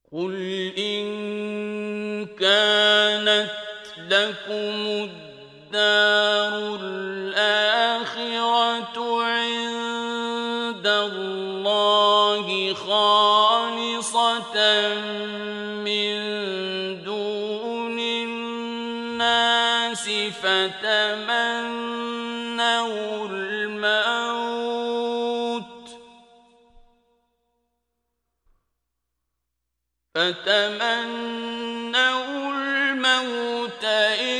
قُلْ إِن كَانَتْ لَكُمُ الدَّارُ الْآخِرَةُ عِندَ اللَّهِ خَالِصَةً مِّن دُونِ النَّاسِ فَتَمَنَّوُا الْمَوْتَ